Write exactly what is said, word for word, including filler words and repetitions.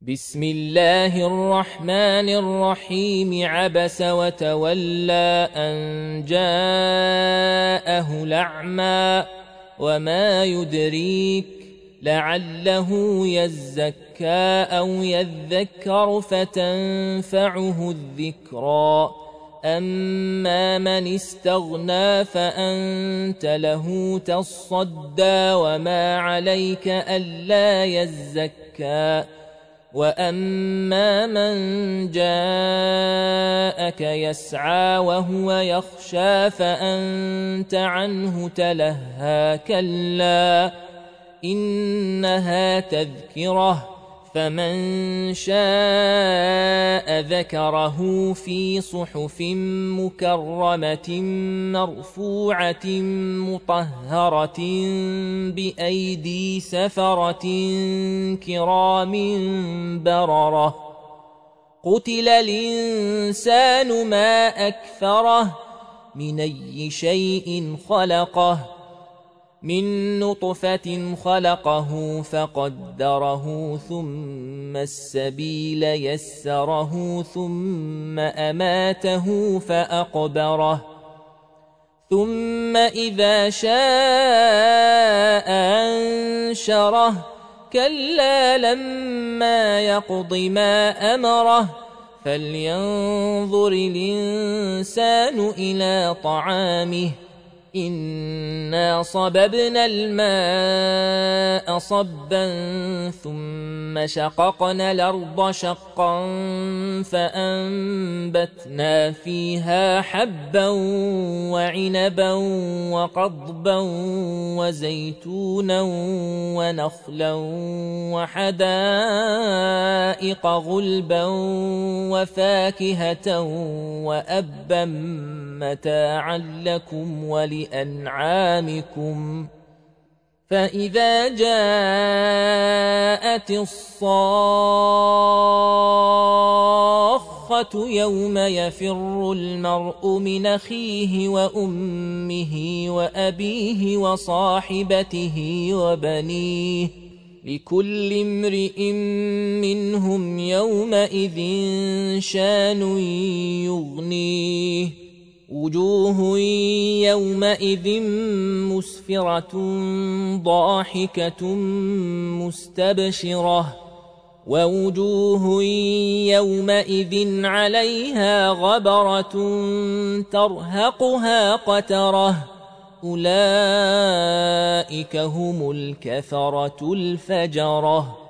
بسم الله الرحمن الرحيم عبس وتولى أن جاءه الأعمى وما يدريك لعله يزكى أو يذكر فتنفعه الذكرى أما من استغنى فأنت له تصدى وما عليك ألا يزكى وأما من جاءك يسعى وهو يخشى فأنت عنه تلهى كلا إنها تذكرة فمن شاء ذكره في صحف مكرمة مرفوعة مطهرة بأيدي سفرة كرام بررة قتل الإنسان ما أكفره من أي شيء خلقه من نطفة خلقه فقدره ثم السبيل يسره ثم أماته فأقبره ثم إذا شاء أنشره كلا لما يقض ما أمره فلينظر الإنسان إلى طعامه إنا صببنا الماء صبا ثم شققنا الأرض شقا فأنبتنا فيها حبا وعنبا وقضبا وزيتونا ونخلا وحدائق غلبا وفاكهة وأبا متاعا لكم ولأنعامكم فإذا جاءت الصاخة يوم يفر المرء من أخيه وأمه وأبيه وصاحبته وبنيه لكل امرئ منهم يومئذ شان يغنيه وجوه يومئذ مسفرة ضاحكة مستبشرة ووجوه يومئذ عليها غبرة ترهقها قترة أولئك هم الكفرة الفجرة.